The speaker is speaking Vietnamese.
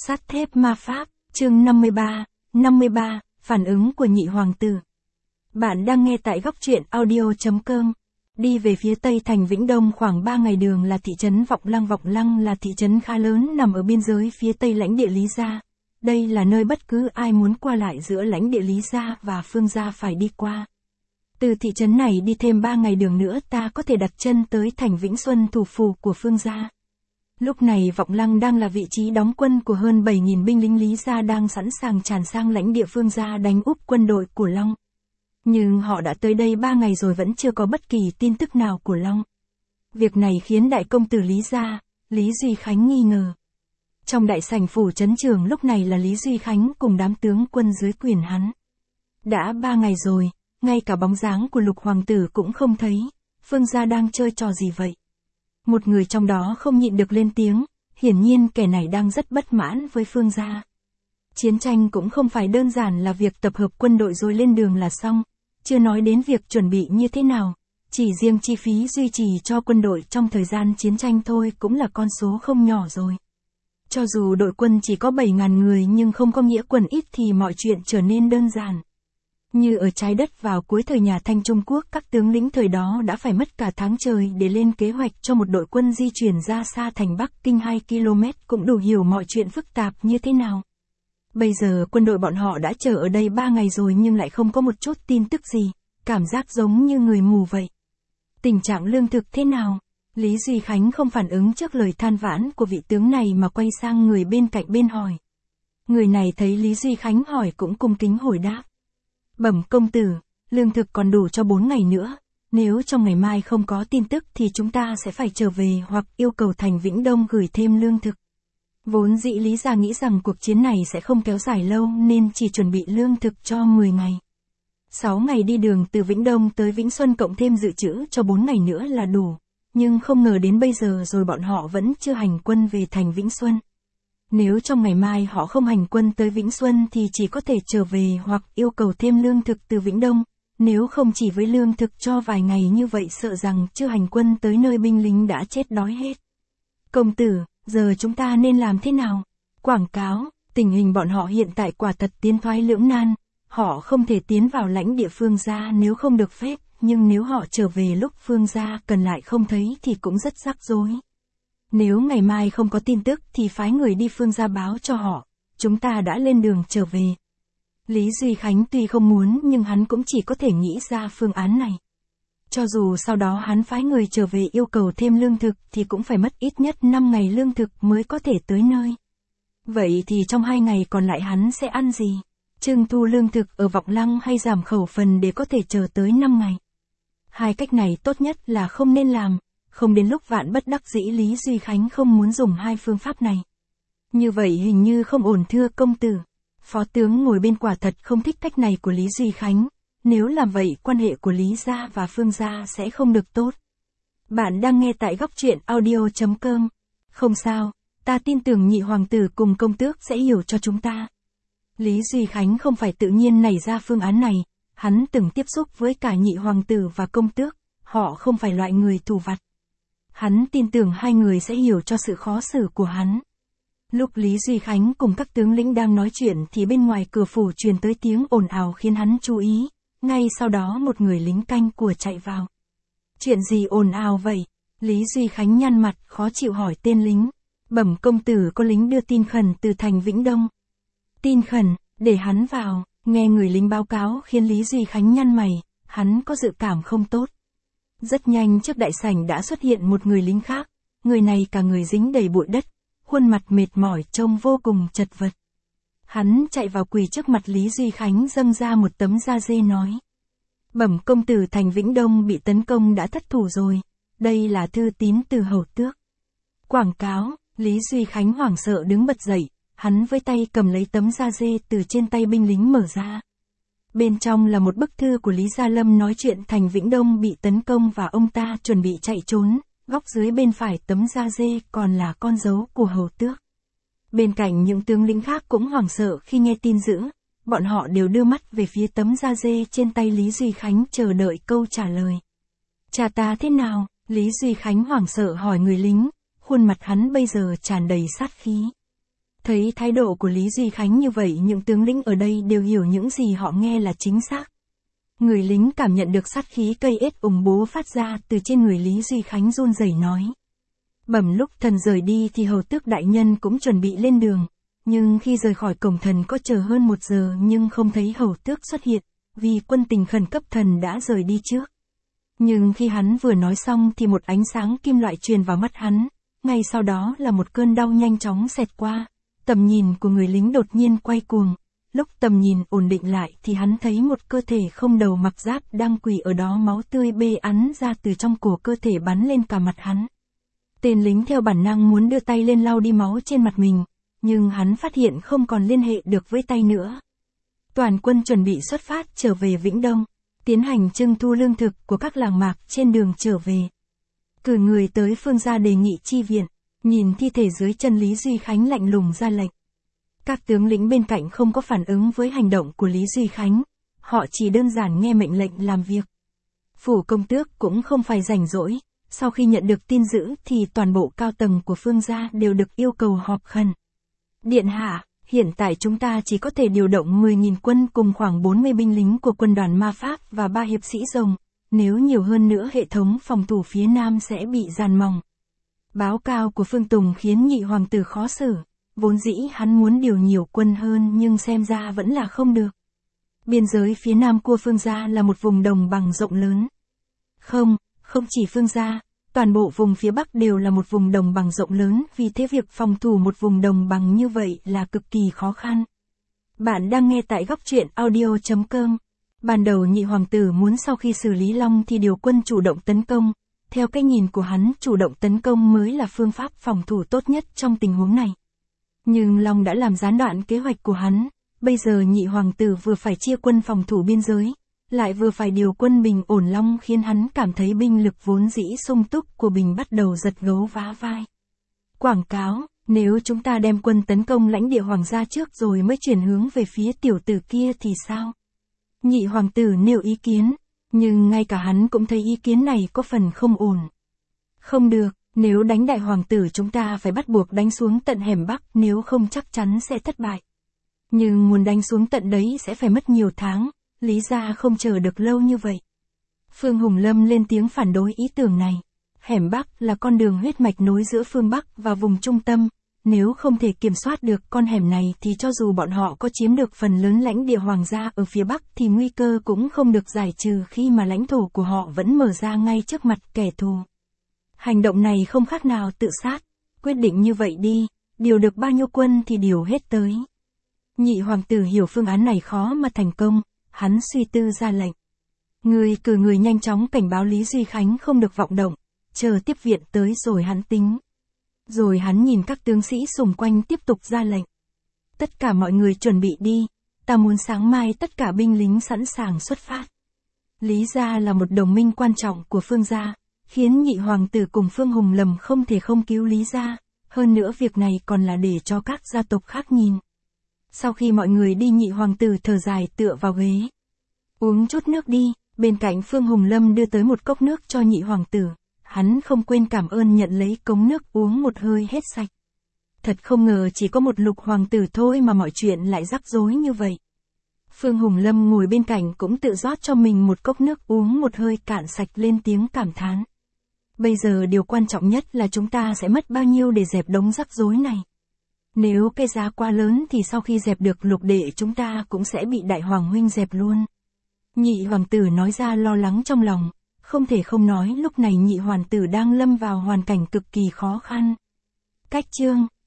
Sắt thép ma pháp, chương 53, phản ứng của nhị hoàng tử. Bạn đang nghe tại góc truyện audio.com. Đi về phía tây thành Vĩnh Đông khoảng 3 ngày đường là thị trấn Vọng Lăng. Vọng Lăng là thị trấn khá lớn nằm ở biên giới phía tây lãnh địa Lý Gia. Đây là nơi bất cứ ai muốn qua lại giữa lãnh địa Lý Gia và Phương Gia phải đi qua. Từ thị trấn này đi thêm 3 ngày đường nữa ta có thể đặt chân tới thành Vĩnh Xuân, thủ phủ của Phương Gia. Lúc này Vọng Lăng đang là vị trí đóng quân của hơn 7.000 binh lính Lý Gia đang sẵn sàng tràn sang lãnh địa Phương Gia đánh úp quân đội của Long. Nhưng họ đã tới đây 3 ngày rồi vẫn chưa có bất kỳ tin tức nào của Long. Việc này khiến đại công tử Lý Gia, Lý Duy Khánh nghi ngờ. Trong đại sảnh phủ trấn trường lúc này là Lý Duy Khánh cùng đám tướng quân dưới quyền hắn. Đã 3 ngày rồi, ngay cả bóng dáng của Lục hoàng tử cũng không thấy, Phương Gia đang chơi trò gì vậy? Một người trong đó không nhịn được lên tiếng, hiển nhiên kẻ này đang rất bất mãn với Phương Gia. Chiến tranh cũng không phải đơn giản là việc tập hợp quân đội rồi lên đường là xong, chưa nói đến việc chuẩn bị như thế nào, chỉ riêng chi phí duy trì cho quân đội trong thời gian chiến tranh thôi cũng là con số không nhỏ rồi. Cho dù đội quân chỉ có 7.000 người nhưng không có nghĩa quân ít thì mọi chuyện trở nên đơn giản. Như ở trái đất vào cuối thời nhà Thanh Trung Quốc, các tướng lĩnh thời đó đã phải mất cả tháng trời để lên kế hoạch cho một đội quân di chuyển ra xa thành Bắc Kinh 2 km cũng đủ hiểu mọi chuyện phức tạp như thế nào. Bây giờ quân đội bọn họ đã chờ ở đây 3 ngày rồi nhưng lại không có một chút tin tức gì, cảm giác giống như người mù vậy. Tình trạng lương thực thế nào? Lý Duy Khánh không phản ứng trước lời than vãn của vị tướng này mà quay sang người bên cạnh bên hỏi. Người này thấy Lý Duy Khánh hỏi cũng cung kính hồi đáp. Bẩm công tử, lương thực còn đủ cho 4 ngày nữa, nếu trong ngày mai không có tin tức thì chúng ta sẽ phải trở về hoặc yêu cầu thành Vĩnh Đông gửi thêm lương thực. Vốn dĩ Lý Gia nghĩ rằng cuộc chiến này sẽ không kéo dài lâu nên chỉ chuẩn bị lương thực cho 10 ngày. 6 ngày đi đường từ Vĩnh Đông tới Vĩnh Xuân cộng thêm dự trữ cho 4 ngày nữa là đủ, nhưng không ngờ đến bây giờ rồi bọn họ vẫn chưa hành quân về thành Vĩnh Xuân. Nếu trong ngày mai họ không hành quân tới Vĩnh Xuân thì chỉ có thể trở về hoặc yêu cầu thêm lương thực từ Vĩnh Đông, nếu không chỉ với lương thực cho vài ngày như vậy sợ rằng chưa hành quân tới nơi binh lính đã chết đói hết. Công tử, giờ chúng ta nên làm thế nào? Quảng cáo, tình hình bọn họ hiện tại quả thật tiến thoái lưỡng nan, họ không thể tiến vào lãnh địa Phương Gia nếu không được phép, nhưng nếu họ trở về lúc Phương Gia cần lại không thấy thì cũng rất rắc rối. Nếu ngày mai không có tin tức thì phái người đi Phương Gia báo cho họ, chúng ta đã lên đường trở về. Lý Duy Khánh tuy không muốn nhưng hắn cũng chỉ có thể nghĩ ra phương án này. Cho dù sau đó hắn phái người trở về yêu cầu thêm lương thực thì cũng phải mất ít nhất 5 ngày lương thực mới có thể tới nơi. Vậy thì trong 2 ngày còn lại hắn sẽ ăn gì? Trưng thu lương thực ở Vọng Lăng hay giảm khẩu phần để có thể chờ tới 5 ngày? Hai cách này tốt nhất là không nên làm. Không đến lúc vạn bất đắc dĩ Lý Duy Khánh không muốn dùng hai phương pháp này. Như vậy hình như không ổn thưa công tử. Phó tướng ngồi bên quả thật không thích cách này của Lý Duy Khánh. Nếu làm vậy quan hệ của Lý Gia và Phương Gia sẽ không được tốt. Bạn đang nghe tại góc truyện audio.com. Không sao, ta tin tưởng nhị hoàng tử cùng công tước sẽ hiểu cho chúng ta. Lý Duy Khánh không phải tự nhiên nảy ra phương án này. Hắn từng tiếp xúc với cả nhị hoàng tử và công tước. Họ không phải loại người thù vặt. Hắn tin tưởng hai người sẽ hiểu cho sự khó xử của hắn. Lúc Lý Duy Khánh cùng các tướng lĩnh đang nói chuyện thì bên ngoài cửa phủ truyền tới tiếng ồn ào khiến hắn chú ý. Ngay sau đó một người lính canh của chạy vào. Chuyện gì ồn ào vậy? Lý Duy Khánh nhăn mặt khó chịu hỏi tên lính. Bẩm công tử có lính đưa tin khẩn từ thành Vĩnh Đông. Tin khẩn, để hắn vào. Nghe người lính báo cáo khiến Lý Duy Khánh nhăn mày, hắn có dự cảm không tốt. Rất nhanh trước đại sảnh đã xuất hiện một người lính khác, người này cả người dính đầy bụi đất, khuôn mặt mệt mỏi trông vô cùng chật vật. Hắn chạy vào quỳ trước mặt Lý Duy Khánh dâng ra một tấm da dê nói. Bẩm công tử thành Vĩnh Đông bị tấn công đã thất thủ rồi, đây là thư tín từ hầu tước. Quảng cáo, Lý Duy Khánh hoảng sợ đứng bật dậy, hắn với tay cầm lấy tấm da dê từ trên tay binh lính mở ra. Bên trong là một bức thư của Lý Gia Lâm nói chuyện thành Vĩnh Đông bị tấn công và ông ta chuẩn bị chạy trốn, góc dưới bên phải tấm da dê còn là con dấu của hầu tước. Bên cạnh những tướng lĩnh khác cũng hoảng sợ khi nghe tin dữ, bọn họ đều đưa mắt về phía tấm da dê trên tay Lý Duy Khánh chờ đợi câu trả lời. Cha ta thế nào? Lý Duy Khánh hoảng sợ hỏi người lính, khuôn mặt hắn bây giờ tràn đầy sát khí. Thấy thái độ của Lý Duy Khánh như vậy, những tướng lĩnh ở đây đều hiểu những gì họ nghe là chính xác. Người lính cảm nhận được sát khí cây ết ủng bố phát ra từ trên người Lý Duy Khánh, run rẩy nói. Bẩm lúc thần rời đi thì hầu tước đại nhân cũng chuẩn bị lên đường, nhưng khi rời khỏi cổng thần có chờ hơn 1 giờ nhưng không thấy hầu tước xuất hiện, vì quân tình khẩn cấp thần đã rời đi trước. Nhưng khi hắn vừa nói xong thì một ánh sáng kim loại truyền vào mắt hắn, ngay sau đó là một cơn đau nhanh chóng xẹt qua, tầm nhìn của người lính đột nhiên quay cuồng. Lúc tầm nhìn ổn định lại thì hắn thấy một cơ thể không đầu mặc giáp đang quỳ ở đó, máu tươi bê ắn ra từ trong cổ cơ thể bắn lên cả mặt hắn. Tên lính theo bản năng muốn đưa tay lên lau đi máu trên mặt mình, nhưng hắn phát hiện không còn liên hệ được với tay nữa. Toàn quân chuẩn bị xuất phát trở về Vĩnh Đông, tiến hành trưng thu lương thực của các làng mạc trên đường trở về. Cử người tới Phương gia đề nghị chi viện, nhìn thi thể dưới chân Lý Duy Khánh lạnh lùng ra lệnh. Các tướng lĩnh bên cạnh không có phản ứng với hành động của Lý Duy Khánh, họ chỉ đơn giản nghe mệnh lệnh làm việc. Phủ công tước cũng không phải rảnh rỗi, sau khi nhận được tin dữ thì toàn bộ cao tầng của Phương gia đều được yêu cầu họp khẩn. Điện hạ, hiện tại chúng ta chỉ có thể điều động 10.000 quân cùng khoảng 40 binh lính của quân đoàn ma pháp và 3 hiệp sĩ rồng, nếu nhiều hơn nữa hệ thống phòng thủ phía nam sẽ bị dàn mỏng. Báo cáo của Phương Tùng khiến nhị hoàng tử khó xử, vốn dĩ hắn muốn điều nhiều quân hơn nhưng xem ra vẫn là không được. Biên giới phía nam của Phương gia là một vùng đồng bằng rộng lớn. Không chỉ Phương gia, toàn bộ vùng phía Bắc đều là một vùng đồng bằng rộng lớn, vì thế việc phòng thủ một vùng đồng bằng như vậy là cực kỳ khó khăn. Bạn đang nghe tại góc truyện audio.com. Ban đầu nhị hoàng tử muốn sau khi xử lý Long thì điều quân chủ động tấn công. Theo cái nhìn của hắn, chủ động tấn công mới là phương pháp phòng thủ tốt nhất trong tình huống này. Nhưng Long đã làm gián đoạn kế hoạch của hắn, bây giờ nhị hoàng tử vừa phải chia quân phòng thủ biên giới, lại vừa phải điều quân bình ổn Long, khiến hắn cảm thấy binh lực vốn dĩ sung túc của Bình bắt đầu giật gấu vá vai. Quảng cáo, nếu chúng ta đem quân tấn công lãnh địa hoàng gia trước rồi mới chuyển hướng về phía tiểu tử kia thì sao? Nhị hoàng tử nêu ý kiến, nhưng ngay cả hắn cũng thấy ý kiến này có phần không ổn. Không được, nếu đánh đại hoàng tử chúng ta phải bắt buộc đánh xuống tận hẻm Bắc, nếu không chắc chắn sẽ thất bại. Nhưng muốn đánh xuống tận đấy sẽ phải mất nhiều tháng, Lý gia không chờ được lâu như vậy. Phương Hùng Lâm lên tiếng phản đối ý tưởng này. Hẻm Bắc là con đường huyết mạch nối giữa phương Bắc và vùng trung tâm, nếu không thể kiểm soát được con hẻm này thì cho dù bọn họ có chiếm được phần lớn lãnh địa hoàng gia ở phía Bắc thì nguy cơ cũng không được giải trừ khi mà lãnh thổ của họ vẫn mở ra ngay trước mặt kẻ thù. Hành động này không khác nào tự sát, quyết định như vậy đi, điều được bao nhiêu quân thì điều hết tới. Nhị hoàng tử hiểu phương án này khó mà thành công, hắn suy tư ra lệnh. Người cử người nhanh chóng cảnh báo Lý Duy Khánh không được vọng động, chờ tiếp viện tới rồi hắn tính. Rồi hắn nhìn các tướng sĩ xung quanh tiếp tục ra lệnh. Tất cả mọi người chuẩn bị đi, ta muốn sáng mai tất cả binh lính sẵn sàng xuất phát. Lý gia là một đồng minh quan trọng của Phương gia, khiến nhị hoàng tử cùng Phương Hùng Lâm không thể không cứu Lý gia, hơn nữa việc này còn là để cho các gia tộc khác nhìn. Sau khi mọi người đi, nhị hoàng tử thở dài tựa vào ghế. Uống chút nước đi, bên cạnh Phương Hùng Lâm đưa tới một cốc nước cho nhị hoàng tử. Hắn không quên cảm ơn nhận lấy cống nước uống một hơi hết sạch. Thật không ngờ chỉ có một Lục hoàng tử thôi mà mọi chuyện lại rắc rối như vậy. Phương Hùng Lâm ngồi bên cạnh cũng tự rót cho mình một cốc nước uống một hơi cạn sạch, lên tiếng cảm thán. Bây giờ điều quan trọng nhất là chúng ta sẽ mất bao nhiêu để dẹp đống rắc rối này. Nếu cái giá quá lớn thì sau khi dẹp được Lục đệ chúng ta cũng sẽ bị đại hoàng huynh dẹp luôn. Nhị hoàng tử nói ra lo lắng trong lòng. Không thể không nói lúc này nhị hoàng tử đang lâm vào hoàn cảnh cực kỳ khó khăn. Cách chương